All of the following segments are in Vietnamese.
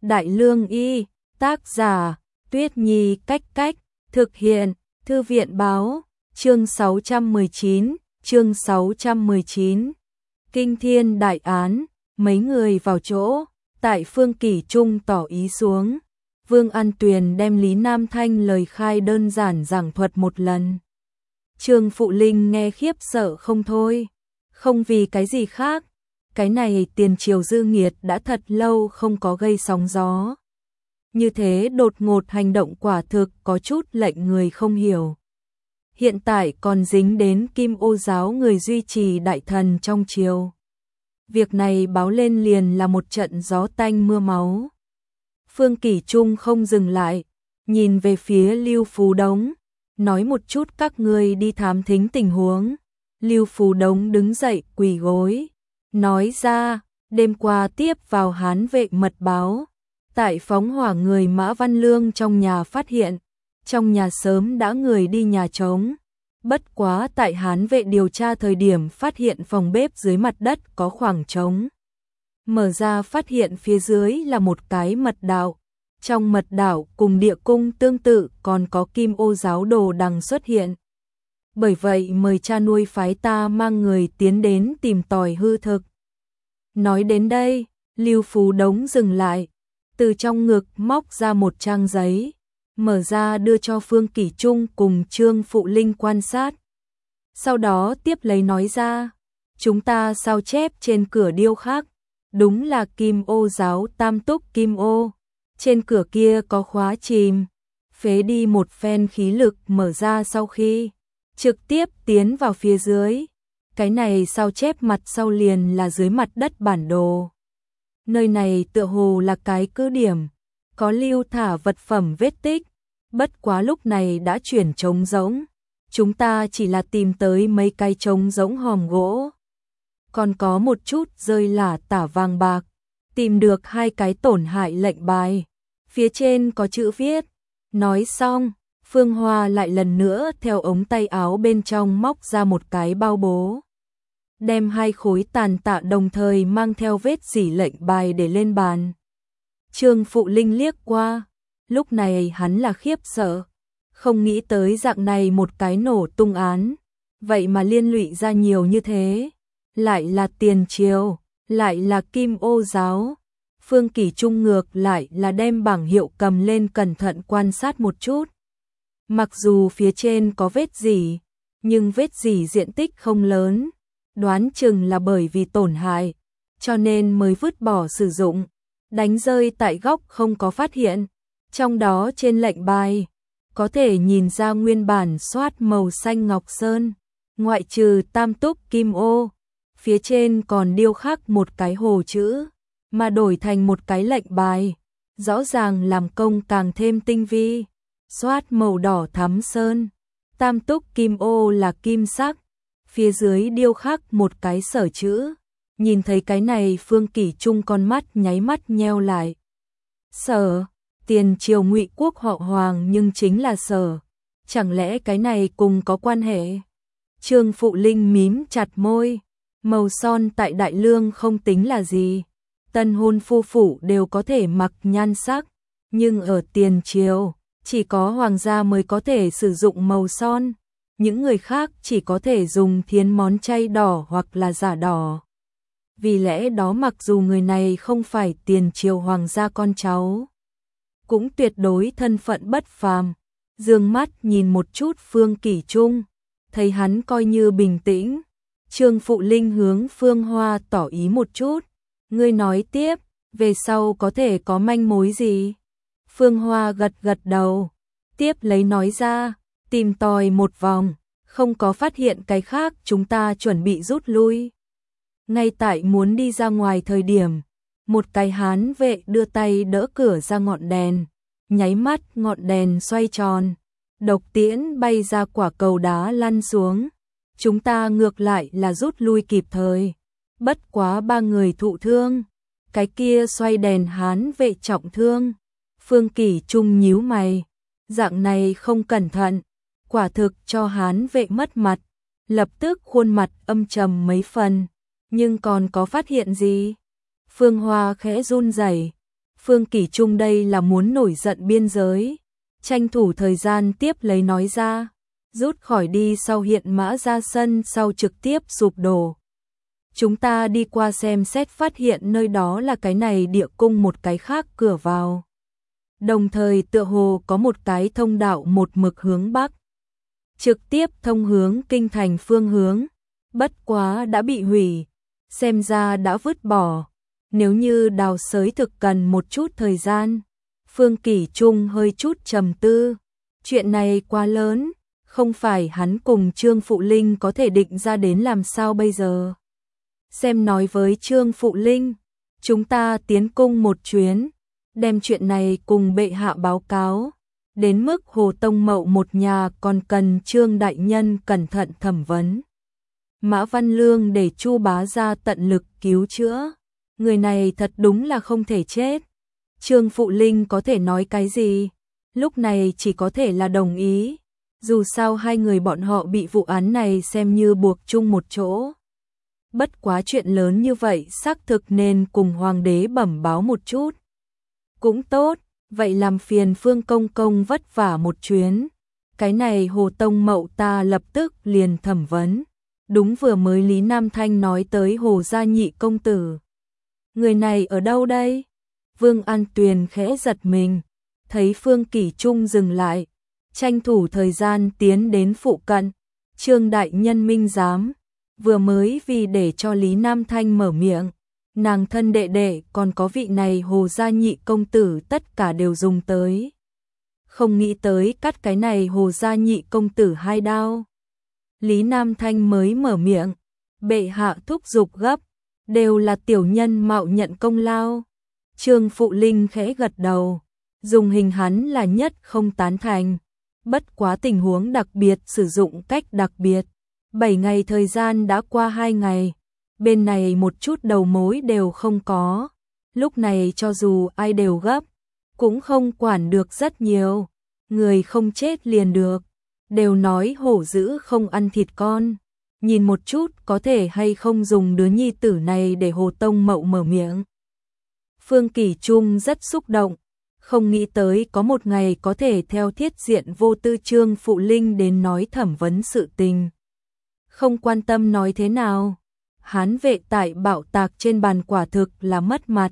Đại Lương Y, tác giả, Tuyết Nhi Cách Cách, thực hiện, Thư viện Báo, chương 619, Kinh Thiên Đại Án, mấy người vào chỗ, tại Phương Kỷ Trung tỏ ý xuống. Vương An Tuyền đem Lý Nam Thanh lời khai đơn giản giảng thuật một lần. Trương Phụ Linh nghe khiếp sợ không thôi, không vì cái gì khác, cái này tiền triều dư nghiệt đã thật lâu không có gây sóng gió. Như thế đột ngột hành động quả thực có chút lệnh người không hiểu. Hiện tại còn dính đến Kim Ô giáo người duy trì đại thần trong triều. Việc này báo lên liền là một trận gió tanh mưa máu. Phương Kỷ Trung không dừng lại, nhìn về phía Lưu Phú Đống, nói một chút các ngươi đi thám thính tình huống. Lưu Phú Đống đứng dậy quỳ gối, nói ra, đêm qua tiếp vào Hán vệ mật báo, tại phóng hỏa người Mã Văn Lương trong nhà phát hiện, trong nhà sớm đã người đi nhà trống. Bất quá tại Hán vệ điều tra thời điểm phát hiện phòng bếp dưới mặt đất có khoảng trống. Mở ra phát hiện phía dưới là một cái mật đạo. Trong mật đạo cùng địa cung tương tự còn có Kim Ô giáo đồ đằng xuất hiện. Bởi vậy mời cha nuôi phái ta mang người tiến đến tìm tòi hư thực. Nói đến đây, Lưu Phú Đống dừng lại, từ trong ngực móc ra một trang giấy, mở ra đưa cho Phương Kỷ Trung cùng Trương Phụ Linh quan sát. Sau đó tiếp lấy nói ra, chúng ta sao chép trên cửa điêu khắc, đúng là Kim Ô giáo tam túc Kim Ô. Trên cửa kia có khóa chìm, phế đi một phen khí lực mở ra sau khi trực tiếp tiến vào phía dưới. Cái này sao chép mặt sau liền là dưới mặt đất bản đồ. Nơi này tựa hồ là cái cứ điểm, có lưu thả vật phẩm vết tích, bất quá lúc này đã chuyển trống rỗng. Chúng ta chỉ là tìm tới mấy cái trống rỗng hòm gỗ. Còn có một chút rơi lả tả vàng bạc, tìm được 2 cái tổn hại lệnh bài. Phía trên có chữ viết. Nói xong, Phương Hoa lại lần nữa theo ống tay áo bên trong móc ra một cái bao bố. Đem 2 khối tàn tạ đồng thời mang theo vết rỉ lệnh bài để lên bàn. Trương Phụ Linh liếc qua, lúc này hắn là khiếp sợ, không nghĩ tới dạng này một cái nổ tung án, vậy mà liên lụy ra nhiều như thế, lại là tiền triều, lại là Kim Ô giáo. Phương Kỷ Trung ngược lại là đem bảng hiệu cầm lên cẩn thận quan sát một chút. Mặc dù phía trên có vết rỉ, nhưng vết rỉ diện tích không lớn, đoán chừng là bởi vì tổn hại, cho nên mới vứt bỏ sử dụng, đánh rơi tại góc không có phát hiện. Trong đó trên lệnh bài, có thể nhìn ra nguyên bản xoát màu xanh ngọc sơn, ngoại trừ tam túc Kim Ô, phía trên còn điêu khắc một cái hồ chữ, mà đổi thành một cái lệnh bài, rõ ràng làm công càng thêm tinh vi. Xoát màu đỏ thắm sơn, tam túc Kim Ô là kim sắc, phía dưới điêu khắc một cái sở chữ. Nhìn thấy cái này Phương Kỷ Trung con mắt nháy mắt nheo lại. Sở, tiền triều Ngụy quốc họ Hoàng nhưng chính là Sở, chẳng lẽ cái này cùng có quan hệ? Trương Phụ Linh mím chặt môi, màu son tại Đại Lương không tính là gì. Tân hôn phu phụ đều có thể mặc nhan sắc, nhưng ở tiền triều, chỉ có hoàng gia mới có thể sử dụng màu son, những người khác chỉ có thể dùng thiến món chay đỏ hoặc là giả đỏ. Vì lẽ đó mặc dù người này không phải tiền triều hoàng gia con cháu, cũng tuyệt đối thân phận bất phàm. Dương mắt nhìn một chút Phương Kỷ Trung, thấy hắn coi như bình tĩnh. Trương Phụ Linh hướng Phương Hoa tỏ ý một chút. Ngươi nói tiếp, về sau có thể có manh mối gì? Phương Hoa gật gật đầu, tiếp lấy nói ra, tìm tòi một vòng, không có phát hiện cái khác, chúng ta chuẩn bị rút lui. Ngay tại muốn đi ra ngoài thời điểm, một cái Hán vệ đưa tay đỡ cửa ra ngọn đèn, nháy mắt ngọn đèn xoay tròn, độc tiễn bay ra quả cầu đá lăn xuống. Chúng ta ngược lại là rút lui kịp thời. Bất quá 3 người thụ thương, cái kia xoay đèn Hán vệ trọng thương. Phương Kỷ Trung nhíu mày, dạng này không cẩn thận, quả thực cho Hán vệ mất mặt, lập tức khuôn mặt âm trầm mấy phần. Nhưng còn có phát hiện gì? Phương Hoa khẽ run rẩy. Phương Kỷ Trung đây là muốn nổi giận biên giới, tranh thủ thời gian tiếp lấy nói ra, rút khỏi đi sau hiện mã ra sân sau trực tiếp sụp đổ. Chúng ta đi qua xem xét phát hiện nơi đó là cái này địa cung một cái khác cửa vào. Đồng thời tựa hồ có một cái thông đạo một mực hướng bắc, trực tiếp thông hướng kinh thành phương hướng, bất quá đã bị hủy, xem ra đã vứt bỏ. Nếu như đào xới thực cần một chút thời gian. Phương Kỷ Trung hơi chút trầm tư, chuyện này quá lớn, không phải hắn cùng Trương Phụ Linh có thể định ra đến làm sao bây giờ. Xem nói với Trương Phụ Linh, chúng ta tiến cung một chuyến, đem chuyện này cùng bệ hạ báo cáo, đến mức Hồ Tông Mậu một nhà còn cần Trương đại nhân cẩn thận thẩm vấn. Mã Văn Lương để Chu bá gia tận lực cứu chữa, người này thật đúng là không thể chết. Trương Phụ Linh có thể nói cái gì? Lúc này chỉ có thể là đồng ý. Dù sao hai người bọn họ bị vụ án này xem như buộc chung một chỗ. Bất quá chuyện lớn như vậy xác thực nên cùng hoàng đế bẩm báo một chút. Cũng tốt, vậy làm phiền Phương Công Công vất vả một chuyến. Cái này Hồ Tông Mậu ta lập tức liền thẩm vấn. Đúng vừa mới Lý Nam Thanh nói tới Hồ gia nhị công tử. Người này ở đâu đây? Vương An Tuyền khẽ giật mình, thấy Phương Kỷ Trung dừng lại, tranh thủ thời gian tiến đến phụ cận. Trương đại nhân minh giám, vừa mới vì để cho Lý Nam Thanh mở miệng, nàng thân đệ đệ còn có vị này Hồ gia nhị công tử tất cả đều dùng tới. Không nghĩ tới cắt cái này Hồ gia nhị công tử hai đao. Lý Nam Thanh mới mở miệng, bệ hạ thúc giục gấp, đều là tiểu nhân mạo nhận công lao. Trương Phụ Linh khẽ gật đầu, dùng hình hắn là nhất không tán thành. Bất quá tình huống đặc biệt sử dụng cách đặc biệt. 7 ngày thời gian đã qua 2 ngày, bên này một chút đầu mối đều không có. Lúc này cho dù ai đều gấp, cũng không quản được rất nhiều. Người không chết liền được, đều nói hổ dữ không ăn thịt con. Nhìn một chút có thể hay không dùng đứa nhi tử này để Hồ Tông Mậu mở miệng. Phương Kỷ Trung rất xúc động, không nghĩ tới có một ngày có thể theo thiết diện vô tư Trương Phụ Linh đến nói thẩm vấn sự tình. Không quan tâm nói thế nào, Hán vệ tại bạo tạc trên bàn quả thực là mất mặt.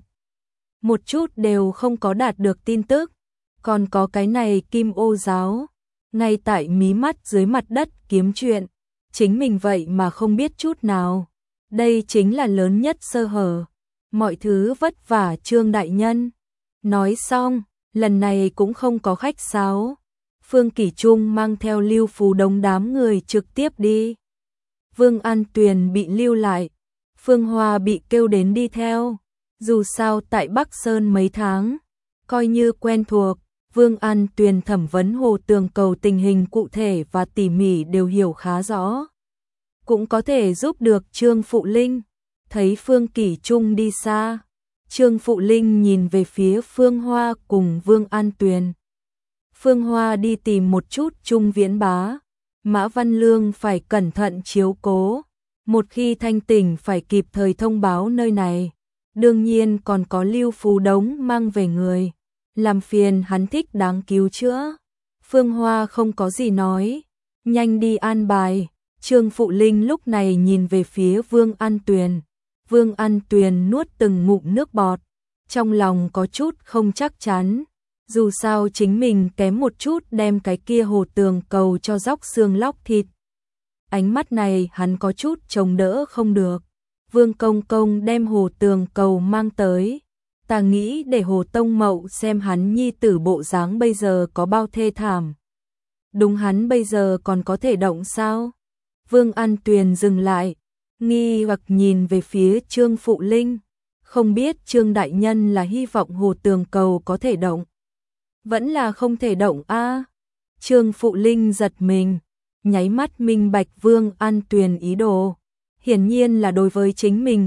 Một chút đều không có đạt được tin tức, còn có cái này Kim Ô giáo, ngay tại mí mắt dưới mặt đất kiếm chuyện, chính mình vậy mà không biết chút nào. Đây chính là lớn nhất sơ hở. Mọi thứ vất vả Trương đại nhân. Nói xong, lần này cũng không có khách sáo. Phương Kỷ Trung mang theo Lưu Phú Đống đám người trực tiếp đi. Vương An Tuyền bị lưu lại, Phương Hoa bị kêu đến đi theo. Dù sao tại Bắc Sơn mấy tháng, coi như quen thuộc, Vương An Tuyền thẩm vấn Hồ Tường Cầu tình hình cụ thể và tỉ mỉ đều hiểu khá rõ. Cũng có thể giúp được Trương Phụ Linh. Thấy Phương Kỷ Trung đi xa, Trương Phụ Linh nhìn về phía Phương Hoa cùng Vương An Tuyền. Phương Hoa đi tìm một chút Trung Viễn Bá, Mã Văn Lương phải cẩn thận chiếu cố, một khi thanh tỉnh phải kịp thời thông báo nơi này. Đương nhiên còn có Lưu Phú Đống mang về người, làm phiền hắn thích đáng cứu chữa. Phương Hoa không có gì nói, nhanh đi an bài. Trương Phụ Linh lúc này nhìn về phía Vương An Tuyền. Vương An Tuyền nuốt từng ngụm nước bọt, trong lòng có chút không chắc chắn. Dù sao chính mình kém một chút đem cái kia Hồ Tường Cầu cho róc xương lóc thịt. Ánh mắt này hắn có chút chống đỡ không được. Vương Công Công đem Hồ Tường Cầu mang tới. Ta nghĩ để Hồ Tông Mậu xem hắn nhi tử bộ dáng bây giờ có bao thê thảm. Đúng, hắn bây giờ còn có thể động sao? Vương An Tuyền dừng lại, nghi hoặc nhìn về phía Trương Phụ Linh. Không biết Trương đại nhân là hy vọng Hồ Tường Cầu có thể động, vẫn là không thể động a? Trương Phụ Linh giật mình, nháy mắt minh bạch Vương An Tuyền ý đồ. Hiển nhiên là đối với chính mình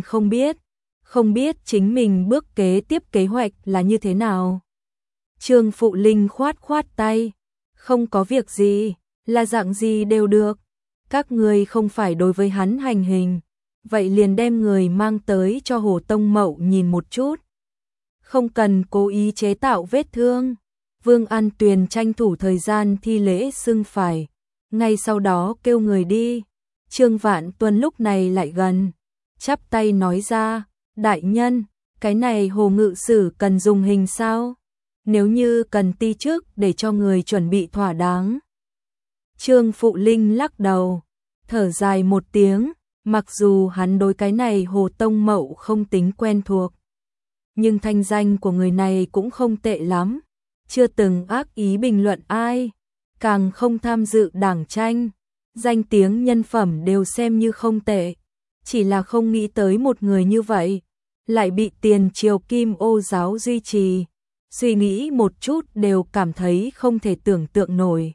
không biết chính mình bước kế tiếp kế hoạch là như thế nào. Trương Phụ Linh khoát khoát tay, không có việc gì, là dạng gì đều được. Các người không phải đối với hắn hành hình, vậy liền đem người mang tới cho Hồ Tông Mậu nhìn một chút. không cần cố ý chế tạo vết thương. Vương An Tuyền tranh thủ thời gian thi lễ xưng phải, ngay sau đó kêu người đi. Trương Vạn Tuân lúc này lại gần, chắp tay nói ra, đại nhân, cái này Hồ ngự sử cần dùng hình sao? Nếu như cần ti trước để cho người chuẩn bị thỏa đáng. Trương Phụ Linh lắc đầu, thở dài một tiếng, mặc dù hắn đối cái này Hồ Tông Mậu không tính quen thuộc, nhưng thanh danh của người này cũng không tệ lắm, chưa từng ác ý bình luận ai, càng không tham dự đảng tranh, danh tiếng nhân phẩm đều xem như không tệ, chỉ là không nghĩ tới một người như vậy, lại bị tiền triều Kim Ô giáo duy trì, suy nghĩ một chút đều cảm thấy không thể tưởng tượng nổi.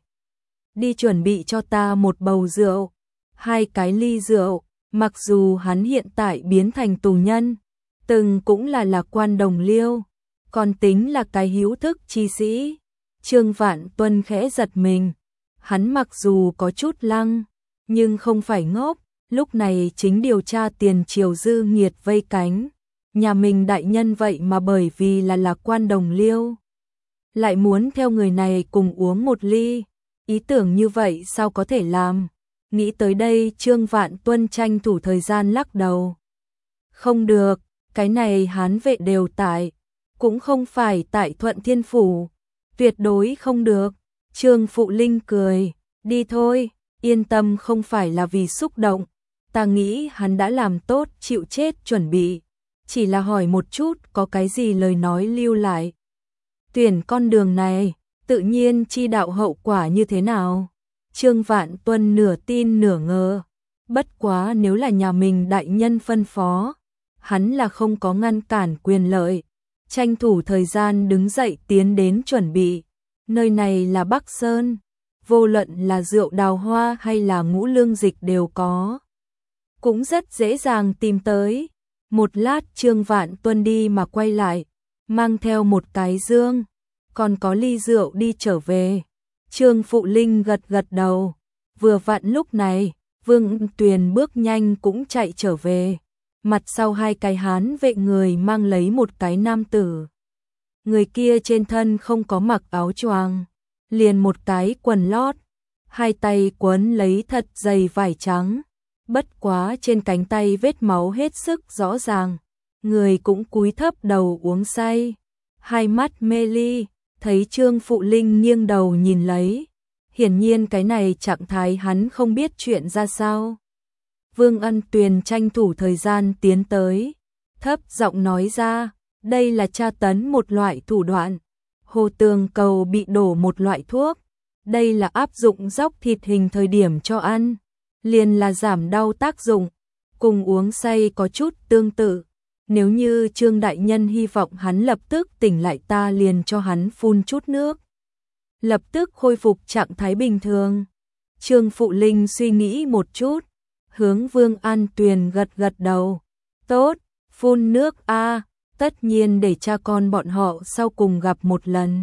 Đi chuẩn bị cho ta một bầu rượu, 2 cái ly rượu, mặc dù hắn hiện tại biến thành tù nhân, từng cũng là quan đồng liêu, còn tính là cái hiếu thức chi sĩ. Trương Vạn Tuân khẽ giật mình, hắn mặc dù có chút lăng, nhưng không phải ngốc, lúc này chính điều tra tiền triều dư nghiệt vây cánh. Nhà mình đại nhân vậy mà bởi vì là quan đồng liêu, lại muốn theo người này cùng uống một ly, ý tưởng như vậy sao có thể làm. Nghĩ tới đây Trương Vạn Tuân tranh thủ thời gian lắc đầu. Không được, cái này Hán vệ đều tại, cũng không phải tại Thuận Thiên Phủ, tuyệt đối không được. Trương Phụ Linh cười, đi thôi, yên tâm, không phải là vì xúc động, ta nghĩ hắn đã làm tốt chịu chết chuẩn bị, chỉ là hỏi một chút có cái gì lời nói lưu lại. Tuyển con đường này, tự nhiên chi đạo hậu quả như thế nào? Trương Vạn Tuân nửa tin nửa ngờ, bất quá nếu là nhà mình đại nhân phân phó, hắn là không có ngăn cản quyền lợi, tranh thủ thời gian đứng dậy tiến đến chuẩn bị. Nơi này là Bắc Sơn, vô luận là rượu đào hoa hay là ngũ lương dịch đều có, cũng rất dễ dàng tìm tới. Một lát Trương Vạn Tuân đi mà quay lại, mang theo một cái dương, còn có ly rượu đi trở về. Trương Phụ Linh gật gật đầu, vừa vặn lúc này, Vương Tuyền bước nhanh cũng chạy trở về, mặt sau 2 cái Hán vệ người mang lấy một cái nam tử. Người kia trên thân không có mặc áo choàng, liền một cái quần lót, 2 tay quấn lấy thật dày vải trắng, bất quá trên cánh tay vết máu hết sức rõ ràng, người cũng cúi thấp đầu uống say, 2 mắt mê ly, thấy Trương Phụ Linh nghiêng đầu nhìn lấy, hiển nhiên cái này trạng thái hắn không biết chuyện ra sao. Vương An Tuyền tranh thủ thời gian tiến tới, thấp giọng nói ra, đây là tra tấn một loại thủ đoạn, Hồ Tường Cầu bị đổ một loại thuốc, đây là áp dụng dóc thịt hình thời điểm cho ăn, liền là giảm đau tác dụng, cùng uống say có chút tương tự. Nếu như Trương đại nhân hy vọng hắn lập tức tỉnh lại, ta liền cho hắn phun chút nước, lập tức khôi phục trạng thái bình thường. Trương Phụ Linh suy nghĩ một chút, hướng Vương An Tuyền gật gật đầu. Tốt, phun nước a, tất nhiên để cha con bọn họ sau cùng gặp một lần,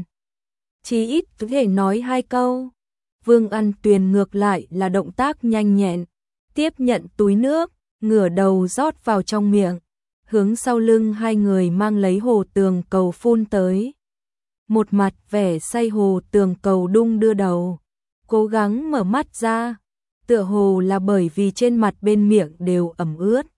chí ít có thể nói 2 câu. Vương An Tuyền ngược lại là động tác nhanh nhẹn, tiếp nhận túi nước, ngửa đầu rót vào trong miệng, hướng sau lưng 2 người mang lấy Hồ Tường Cầu phun tới. Một mặt vẻ say Hồ Tường Cầu đung đưa đầu, cố gắng mở mắt ra, tựa hồ là bởi vì trên mặt bên miệng đều ẩm ướt,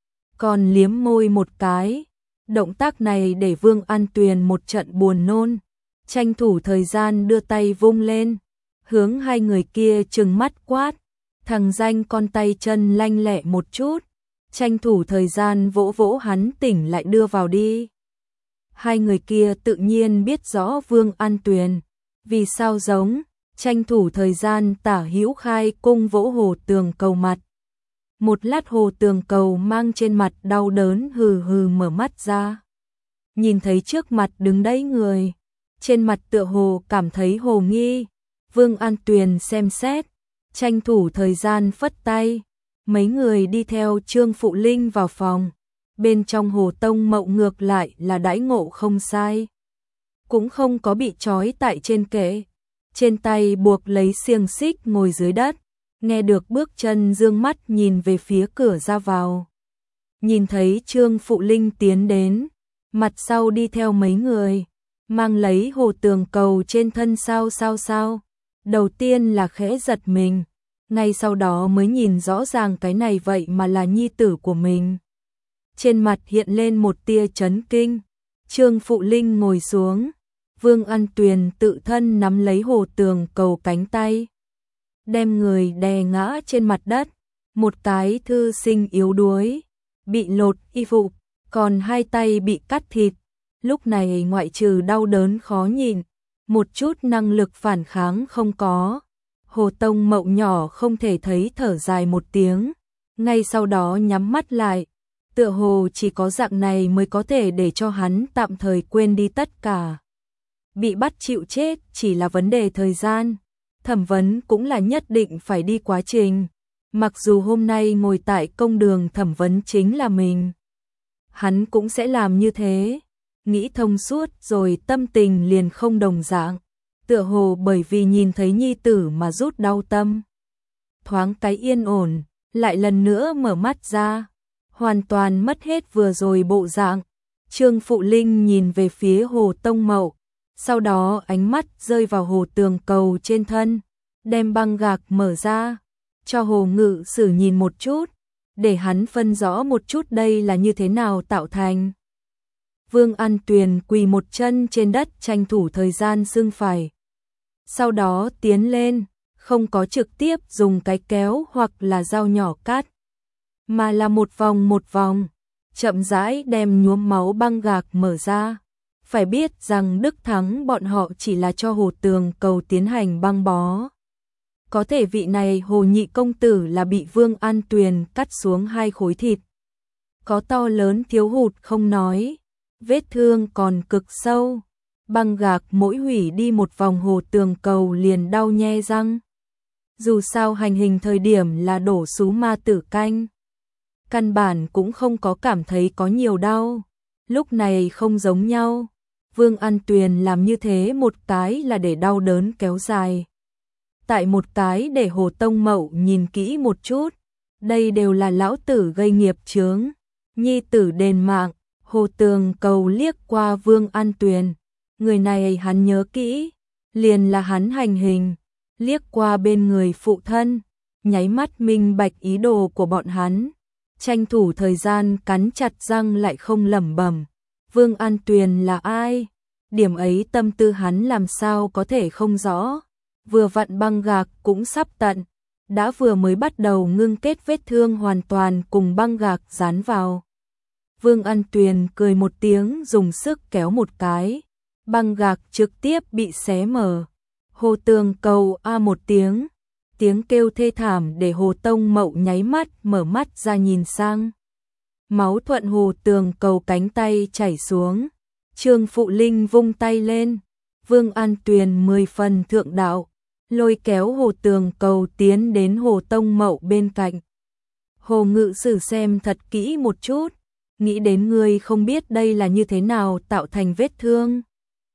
còn liếm môi một cái. Động tác này để Vương An Tuyền một trận buồn nôn, tranh thủ thời gian đưa tay vung lên, hướng 2 người kia trừng mắt quát, thằng danh con tay chân lanh lẹ một chút, tranh thủ thời gian vỗ vỗ hắn tỉnh lại đưa vào đi. 2 người kia tự nhiên biết rõ Vương An Tuyền vì sao giống, tranh thủ thời gian tả hữu khai cung vỗ Hồ Tường Cầu mặt. Một lát Hồ Tường Cầu mang trên mặt đau đớn hừ hừ mở mắt ra, nhìn thấy trước mặt đứng đấy người, trên mặt tựa hồ cảm thấy hồ nghi. Vương An Tuyền xem xét, tranh thủ thời gian phất tay, mấy người đi theo Trương Phụ Linh vào phòng. Bên trong Hồ Tông Mậu ngược lại là đãi ngộ không sai, cũng không có bị trói tại trên kệ, trên tay buộc lấy xiềng xích ngồi dưới đất. Nghe được bước chân dương mắt nhìn về phía cửa ra vào, nhìn thấy Trương Phụ Linh tiến đến, mặt sau đi theo mấy người, mang lấy hồ tường cầu trên thân sao. Đầu tiên là khẽ giật mình, ngay sau đó mới nhìn rõ ràng cái này vậy mà là nhi tử của mình. Trên mặt hiện lên một tia chấn kinh, Trương Phụ Linh ngồi xuống, Vương An Tuyền tự thân nắm lấy hồ tường cầu cánh tay, đem người đè ngã trên mặt đất, một cái thư sinh yếu đuối, bị lột y phục, còn hai tay bị cắt thịt, lúc này ngoại trừ đau đớn khó nhịn, một chút năng lực phản kháng không có. Hồ Tông Mậu nhỏ không thể thấy thở dài một tiếng, ngay sau đó nhắm mắt lại, tựa hồ chỉ có dạng này mới có thể để cho hắn tạm thời quên đi tất cả. Bị bắt chịu chết chỉ là vấn đề thời gian, thẩm vấn cũng là nhất định phải đi quá trình, mặc dù hôm nay ngồi tại công đường thẩm vấn chính là mình. Hắn cũng sẽ làm như thế, nghĩ thông suốt rồi tâm tình liền không đồng dạng, tựa hồ bởi vì nhìn thấy nhi tử mà rút đau tâm. Thoáng cái yên ổn, lại lần nữa mở mắt ra, hoàn toàn mất hết vừa rồi bộ dạng. Trương Phụ Linh nhìn về phía Hồ Tông Mậu, sau đó ánh mắt rơi vào hồ tường cầu trên thân, đem băng gạc mở ra, cho Hồ Ngự Sử nhìn một chút, để hắn phân rõ một chút đây là như thế nào tạo thành. Vương An Tuyền quỳ một chân trên đất tranh thủ thời gian xương phải. Sau đó tiến lên, không có trực tiếp dùng cái kéo hoặc là dao nhỏ cắt, mà là một vòng, chậm rãi đem nhuốm máu băng gạc mở ra. Phải biết rằng Đức Thắng bọn họ chỉ là cho hồ tường cầu tiến hành băng bó. Có thể vị này Hồ nhị công tử là bị Vương An Tuyền cắt xuống 2 khối thịt. Có to lớn thiếu hụt không nói, vết thương còn cực sâu. Băng gạc mỗi hủy đi một vòng hồ tường cầu liền đau nhe răng. Dù sao hành hình thời điểm là đổ sú ma tử canh, căn bản cũng không có cảm thấy có nhiều đau. Lúc này không giống nhau, Vương An Tuyền làm như thế một cái là để đau đớn kéo dài, tại một cái để Hồ Tông Mậu nhìn kỹ một chút, đây đều là lão tử gây nghiệp chướng, nhi tử đền mạng. Hồ tường cầu liếc qua Vương An Tuyền, người này hắn nhớ kỹ, liền là hắn hành hình, liếc qua bên người phụ thân, nháy mắt minh bạch ý đồ của bọn hắn, tranh thủ thời gian cắn chặt răng lại không lẩm bẩm. Vương An Tuyền là ai? Điểm ấy tâm tư hắn làm sao có thể không rõ. Vừa vặn băng gạc cũng sắp tận, đã vừa mới bắt đầu ngưng kết vết thương hoàn toàn cùng băng gạc dán vào. Vương An Tuyền cười một tiếng dùng sức kéo một cái, băng gạc trực tiếp bị xé mở. Hồ tường cầu a một tiếng, tiếng kêu thê thảm để Hồ Tông Mậu nháy mắt mở mắt ra nhìn sang. Máu thuận hồ tường cầu cánh tay chảy xuống, Trương Phụ Linh vung tay lên, Vương An Tuyền 10 phần thượng đạo, lôi kéo hồ tường cầu tiến đến Hồ Tông Mậu bên cạnh. Hồ Ngự Sử xem thật kỹ một chút, nghĩ đến ngươi không biết đây là như thế nào tạo thành vết thương.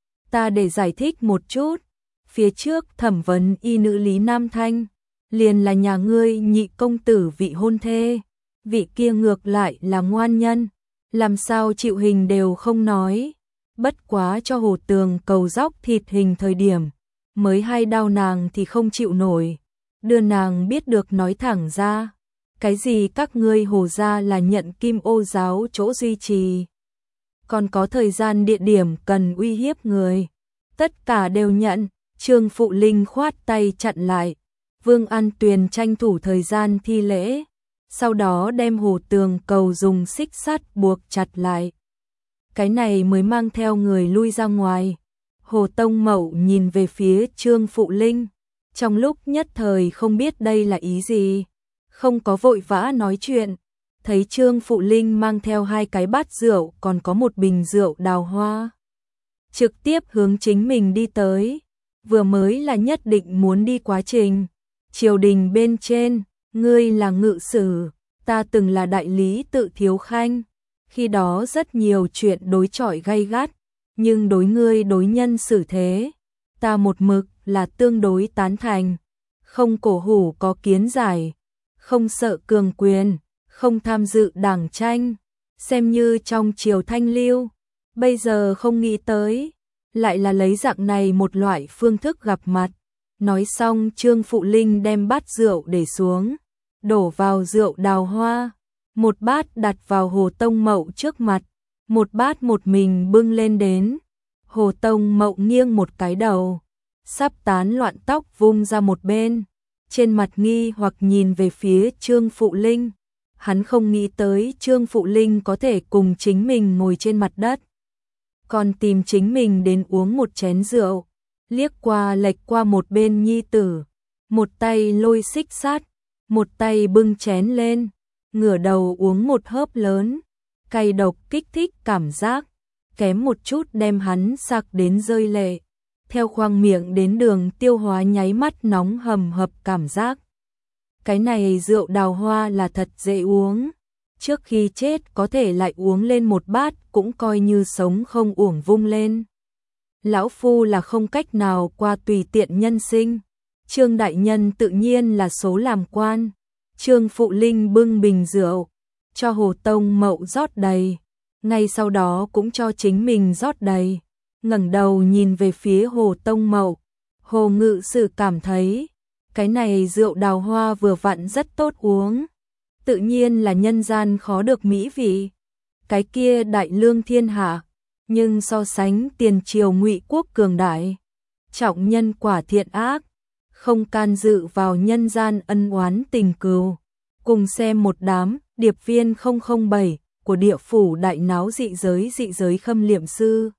Ta để giải thích một chút, phía trước thẩm vấn y nữ Lý Nam Thanh, liền là nhà ngươi nhị công tử vị hôn thê, vị kia ngược lại là ngoan nhân, làm sao chịu hình đều không nói, bất quá cho hồ tường cầu dóc thịt hình thời điểm, mới hay đau nàng thì không chịu nổi, đưa nàng biết được nói thẳng ra. Cái gì các ngươi Hồ gia là nhận Kim Ô giáo chỗ duy trì, còn có thời gian địa điểm cần uy hiếp người, tất cả đều nhận. Trương Phụ Linh khoát tay chặn lại, Vương An Tuyền tranh thủ thời gian thi lễ, sau đó đem hồ tường cầu dùng xích sắt buộc chặt lại. Cái này mới mang theo người lui ra ngoài. Hồ Tông Mậu nhìn về phía Trương Phụ Linh, trong lúc nhất thời không biết đây là ý gì, không có vội vã nói chuyện. Thấy Trương Phụ Linh mang theo 2 cái bát rượu còn có một bình rượu đào hoa, trực tiếp hướng chính mình đi tới. Vừa mới là nhất định muốn đi quá trình triều đình bên trên, ngươi là ngự sử, ta từng là đại lý tự Thiếu Khanh, khi đó rất nhiều chuyện đối chọi gay gắt, nhưng đối ngươi đối nhân xử thế, ta một mực là tương đối tán thành, không cổ hủ có kiến giải, không sợ cường quyền, không tham dự đảng tranh, xem như trong triều thanh lưu, Bây giờ không nghĩ tới, lại là lấy dạng này một loại phương thức gặp mặt. Nói xong Trương Phụ Linh đem bát rượu để xuống, đổ vào rượu đào hoa, một bát đặt vào Hồ Tông Mậu trước mặt, một bát một mình bưng lên đến. Hồ Tông Mậu nghiêng một cái đầu, sắp tán loạn tóc vung ra một bên, trên mặt nghi hoặc nhìn về phía Trương Phụ Linh. Hắn không nghĩ tới Trương Phụ Linh có thể cùng chính mình ngồi trên mặt đất, còn tìm chính mình đến uống một chén rượu, liếc qua lệch qua một bên nhi tử, một tay lôi xích sắt, một tay bưng chén lên, ngửa đầu uống một hớp lớn, cay độc kích thích cảm giác, kém một chút đem hắn sặc đến rơi lệ, theo khoang miệng đến đường tiêu hóa nháy mắt nóng hầm hập cảm giác. Cái này rượu đào hoa là thật dễ uống, trước khi chết có thể lại uống lên một bát cũng coi như sống không uổng vung lên. Lão phu là không cách nào qua tùy tiện nhân sinh, Trương đại nhân tự nhiên là số làm quan. Trương Phụ Linh bưng bình rượu, cho Hồ Tông Mậu rót đầy, ngay sau đó cũng cho chính mình rót đầy, ngẩng đầu nhìn về phía Hồ Tông Mậu. Hồ ngự sử cảm thấy, cái này rượu đào hoa vừa vặn rất tốt uống, tự nhiên là nhân gian khó được mỹ vị. Cái kia đại lương thiên hạ, nhưng so sánh tiền triều Ngụy quốc cường đại, trọng nhân quả thiện ác, không can dự vào nhân gian ân oán tình cừu. Cùng xem một đám điệp viên 007 của địa phủ đại náo dị giới khâm liệm sư.